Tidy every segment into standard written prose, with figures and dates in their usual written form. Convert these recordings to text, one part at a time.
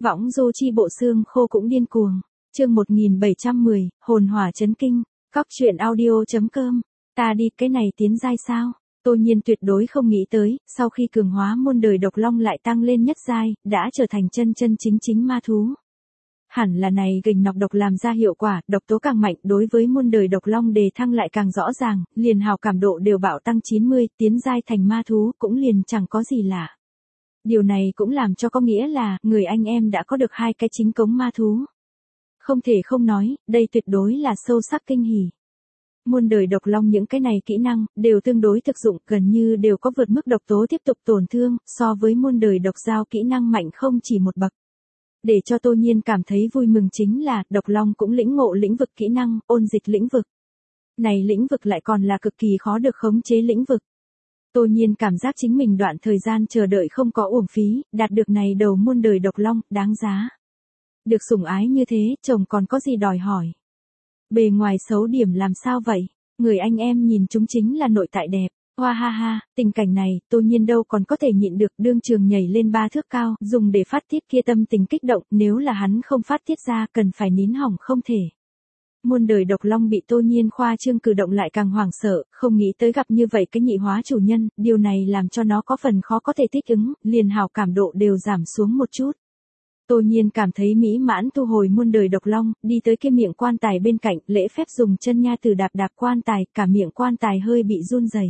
Võng du chi bộ xương khô cũng điên cuồng. Chương 1710, hồn hỏa chấn kinh. Cóc truyện audio.com. Ta đi, cái này tiến giai sao? Tô Nhiên tuyệt đối không nghĩ tới, sau khi cường hóa muôn đời độc long lại tăng lên nhất giai, đã trở thành chân chính ma thú. Hẳn là này gình nọc độc làm ra hiệu quả, độc tố càng mạnh, đối với muôn đời độc long đề thăng lại càng rõ ràng, liền hào cảm độ đều bạo tăng 90, tiến giai thành ma thú cũng liền chẳng có gì lạ. Điều này cũng làm cho có nghĩa là, người anh em đã có được 2 cái chính cống ma thú. Không thể không nói, đây tuyệt đối là sâu sắc kinh hỉ. Muôn đời độc long những cái này kỹ năng, đều tương đối thực dụng, gần như đều có vượt mức độc tố tiếp tục tổn thương, so với muôn đời độc giao kỹ năng mạnh không chỉ một bậc. Để cho Tô Nhiên cảm thấy vui mừng chính là, độc long cũng lĩnh ngộ lĩnh vực kỹ năng, ôn dịch lĩnh vực. Này lĩnh vực lại còn là cực kỳ khó được khống chế lĩnh vực. Tô Nhiên cảm giác chính mình đoạn thời gian chờ đợi không có uổng phí, đạt được này đầu muôn đời độc long, đáng giá. Được sủng ái như thế, chồng còn có gì đòi hỏi. Bề ngoài xấu điểm làm sao vậy? Người anh em nhìn chúng chính là nội tại đẹp. Hoa ha ha, tình cảnh này, Tô Nhiên đâu còn có thể nhịn được, đương trường nhảy lên 3 thước cao, dùng để phát tiết kia tâm tình kích động, nếu là hắn không phát tiết ra, cần phải nín hỏng không thể. Muôn đời độc long bị Tô Nhiên khoa trương cử động lại càng hoảng sợ, không nghĩ tới gặp như vậy cái nhị hóa chủ nhân, điều này làm cho nó có phần khó có thể thích ứng, liền hào cảm độ đều giảm xuống một chút. Tô Nhiên cảm thấy mỹ mãn thu hồi muôn đời độc long, đi tới kia miệng quan tài bên cạnh, lễ phép dùng chân nha từ đạp quan tài, cả miệng quan tài hơi bị run rẩy.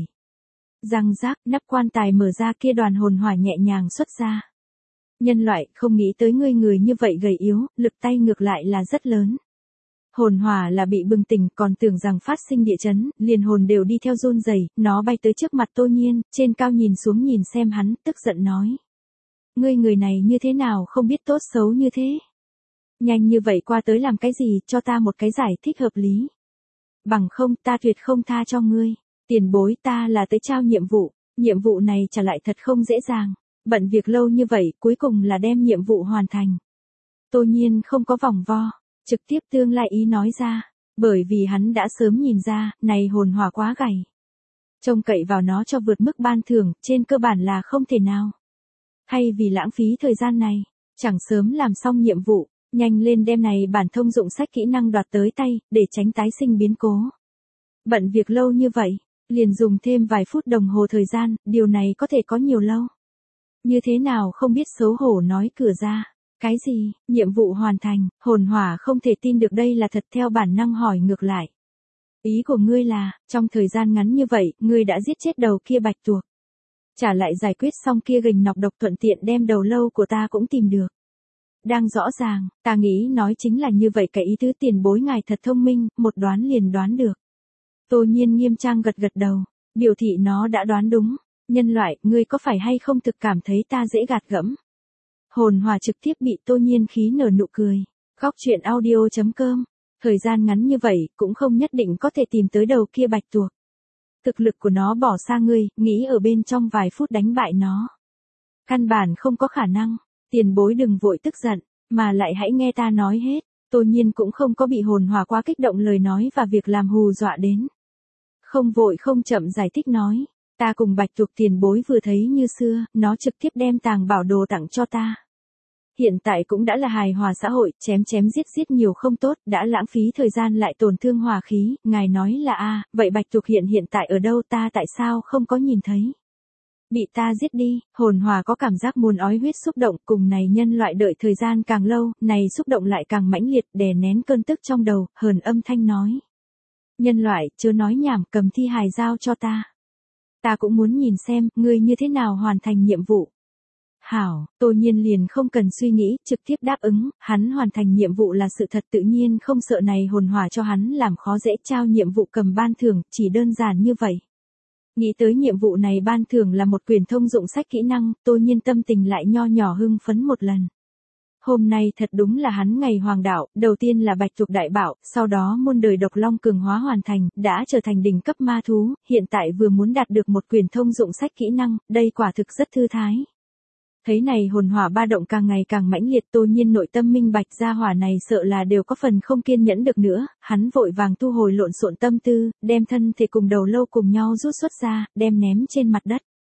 Răng rác, nắp quan tài mở ra, kia đoàn hồn hỏa nhẹ nhàng xuất ra. Nhân loại, không nghĩ tới ngươi người như vậy gầy yếu, lực tay ngược lại là rất lớn. Hồn hỏa là bị bừng tỉnh, còn tưởng rằng phát sinh địa chấn, liền hồn đều đi theo run rẩy, nó bay tới trước mặt Tô Nhiên, trên cao nhìn xuống nhìn xem hắn, tức giận nói. Ngươi người này như thế nào không biết tốt xấu như thế? Nhanh như vậy qua tới làm cái gì, cho ta một cái giải thích hợp lý. Bằng không, ta tuyệt không tha cho ngươi. Tiền bối, ta là tới trao nhiệm vụ này trả lại thật không dễ dàng. Bận việc lâu như vậy, cuối cùng là đem nhiệm vụ hoàn thành. Tô Nhiên không có vòng vo, trực tiếp tương lai ý nói ra, bởi vì hắn đã sớm nhìn ra, này hồn hỏa quá gầy. Trông cậy vào nó cho vượt mức ban thưởng, trên cơ bản là không thể nào. Hay vì lãng phí thời gian này, chẳng sớm làm xong nhiệm vụ, nhanh lên đem này bản thông dụng sách kỹ năng đoạt tới tay, để tránh tái sinh biến cố. Bận việc lâu như vậy, liền dùng thêm vài phút đồng hồ thời gian, điều này có thể có nhiều lâu. Như thế nào không biết xấu hổ nói cửa ra. Cái gì, nhiệm vụ hoàn thành, hồn hỏa không thể tin được đây là thật, theo bản năng hỏi ngược lại. Ý của ngươi là, trong thời gian ngắn như vậy, ngươi đã giết chết đầu kia bạch tuộc. Trả lại giải quyết xong kia gình nọc độc, thuận tiện đem đầu lâu của ta cũng tìm được. Đang rõ ràng, ta nghĩ nói chính là như vậy, cái ý tứ. Tiền bối ngài thật thông minh, một đoán liền đoán được. Tô Nhiên nghiêm trang gật đầu, biểu thị nó đã đoán đúng. Nhân loại, ngươi có phải hay không thực cảm thấy ta dễ gạt gẫm? Hồn hỏa trực tiếp bị Tô Nhiên khí nở nụ cười. Cóc truyện audio.com. Thời gian ngắn như vậy, cũng không nhất định có thể tìm tới đầu kia bạch tuộc. Thực lực của nó bỏ xa ngươi, nghĩ ở bên trong vài phút đánh bại nó. Căn bản không có khả năng. Tiền bối đừng vội tức giận, mà lại hãy nghe ta nói hết. Tô Nhiên cũng không có bị hồn hỏa quá kích động lời nói và việc làm hù dọa đến. Không vội không chậm giải thích nói. Ta cùng bạch tuộc tiền bối vừa thấy như xưa, nó trực tiếp đem tàng bảo đồ tặng cho ta. Hiện tại cũng đã là hài hòa xã hội, chém giết nhiều không tốt, đã lãng phí thời gian lại tổn thương hòa khí, ngài nói là vậy bạch tuộc hiện tại ở đâu, ta tại sao không có nhìn thấy? Bị ta giết đi, hồn hỏa có cảm giác muốn ói huyết xúc động, cùng này nhân loại đợi thời gian càng lâu, này xúc động lại càng mãnh liệt, đè nén cơn tức trong đầu, hờn âm thanh nói. Nhân loại, chớ nói nhảm, cầm thi hài giao cho ta. Ta cũng muốn nhìn xem, ngươi như thế nào hoàn thành nhiệm vụ. Hảo, Tô Nhiên liền không cần suy nghĩ, trực tiếp đáp ứng, hắn hoàn thành nhiệm vụ là sự thật, tự nhiên không sợ này hồn hỏa cho hắn làm khó dễ, trao nhiệm vụ cầm ban thưởng, chỉ đơn giản như vậy. Nghĩ tới nhiệm vụ này ban thưởng là một quyển thông dụng sách kỹ năng, Tô Nhiên tâm tình lại nho nhỏ hưng phấn một lần. Hôm nay thật đúng là hắn ngày hoàng đạo, đầu tiên là bạch tuộc đại bảo, sau đó muôn đời độc long cường hóa hoàn thành, đã trở thành đỉnh cấp ma thú, hiện tại vừa muốn đạt được một quyển thông dụng sách kỹ năng, đây quả thực rất thư thái. Thấy này hồn hỏa ba động càng ngày càng mãnh liệt, Tô Nhiên nội tâm minh bạch, gia hỏa này sợ là đều có phần không kiên nhẫn được nữa, hắn vội vàng thu hồi lộn xộn tâm tư, đem thân thể cùng đầu lâu cùng nhau rút xuất ra, đem ném trên mặt đất.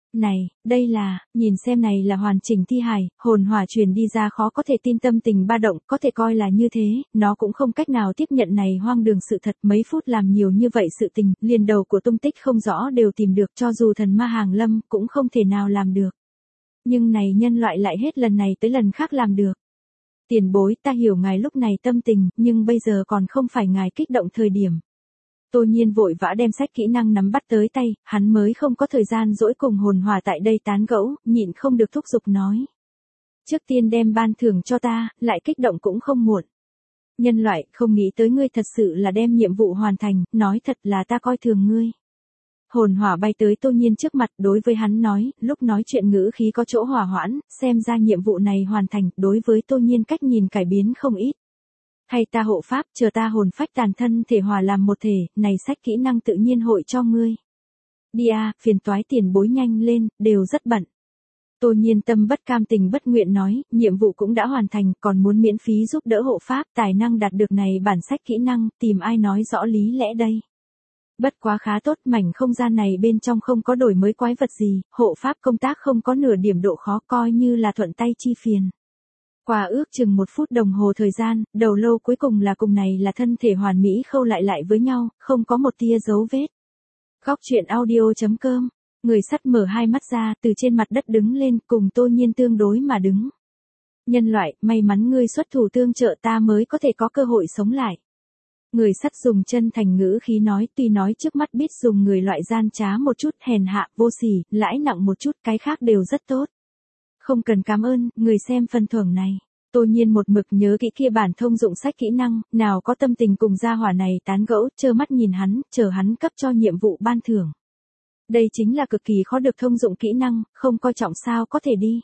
Này, đây là, nhìn xem này là hoàn chỉnh thi hài, hồn hỏa truyền đi ra khó có thể tin tâm tình ba động, có thể coi là như thế, nó cũng không cách nào tiếp nhận này hoang đường sự thật, mấy phút làm nhiều như vậy sự tình, liền đầu của tung tích không rõ đều tìm được, cho dù thần ma hàng lâm, cũng không thể nào làm được. Nhưng này nhân loại lại hết lần này tới lần khác làm được. Tiền bối, ta hiểu ngài lúc này tâm tình, nhưng bây giờ còn không phải ngài kích động thời điểm. Tô Nhiên vội vã đem sách kỹ năng nắm bắt tới tay, hắn mới không có thời gian dỗi cùng hồn hỏa tại đây tán gẫu, nhịn không được thúc giục nói. Trước tiên đem ban thưởng cho ta, lại kích động cũng không muộn. Nhân loại, không nghĩ tới ngươi thật sự là đem nhiệm vụ hoàn thành, nói thật là ta coi thường ngươi. Hồn hỏa bay tới Tô Nhiên trước mặt, đối với hắn nói, lúc nói chuyện ngữ khí có chỗ hỏa hoãn, xem ra nhiệm vụ này hoàn thành, đối với Tô Nhiên cách nhìn cải biến không ít. Hay ta hộ pháp, chờ ta hồn phách tàn thân thể hòa làm một thể, này sách kỹ năng tự nhiên hội cho ngươi. Đi a, phiền toái tiền bối nhanh lên, đều rất bận. Tô Nhiên tâm bất cam tình bất nguyện nói, nhiệm vụ cũng đã hoàn thành, còn muốn miễn phí giúp đỡ hộ pháp, tài năng đạt được này bản sách kỹ năng, tìm ai nói rõ lý lẽ đây. Bất quá khá tốt, mảnh không gian này bên trong không có đổi mới quái vật gì, hộ pháp công tác không có nửa điểm độ khó, coi như là thuận tay chi phiền. Qua ước chừng 1 phút đồng hồ thời gian, đầu lâu cuối cùng là cùng này là thân thể hoàn mỹ khâu lại với nhau, không có một tia dấu vết. Góc truyện audio.com, người sắt mở hai mắt ra, từ trên mặt đất đứng lên, cùng Tô Nhiên tương đối mà đứng. Nhân loại, may mắn ngươi xuất thủ tương trợ ta mới có thể có cơ hội sống lại. Người sắt dùng chân thành ngữ khí nói, tuy nói trước mắt biết dùng người loại gian trá một chút, hèn hạ, vô sỉ, lãi nặng một chút, cái khác đều rất tốt. Không cần cảm ơn, người xem phần thưởng này. Tô Nhiên một mực nhớ kỹ kia bản thông dụng sách kỹ năng, nào có tâm tình cùng gia hỏa này tán gẫu, trơ mắt nhìn hắn, chờ hắn cấp cho nhiệm vụ ban thưởng. Đây chính là cực kỳ khó được thông dụng kỹ năng, không coi trọng sao có thể đi.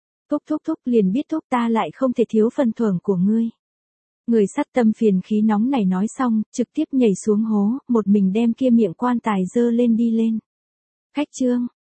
Thúc liền biết thúc ta lại không thể thiếu phần thưởng của ngươi. Người sắt tâm phiền khí nóng này nói xong, trực tiếp nhảy xuống hố, một mình đem kia miệng quan tài dơ lên đi lên. Khách trương,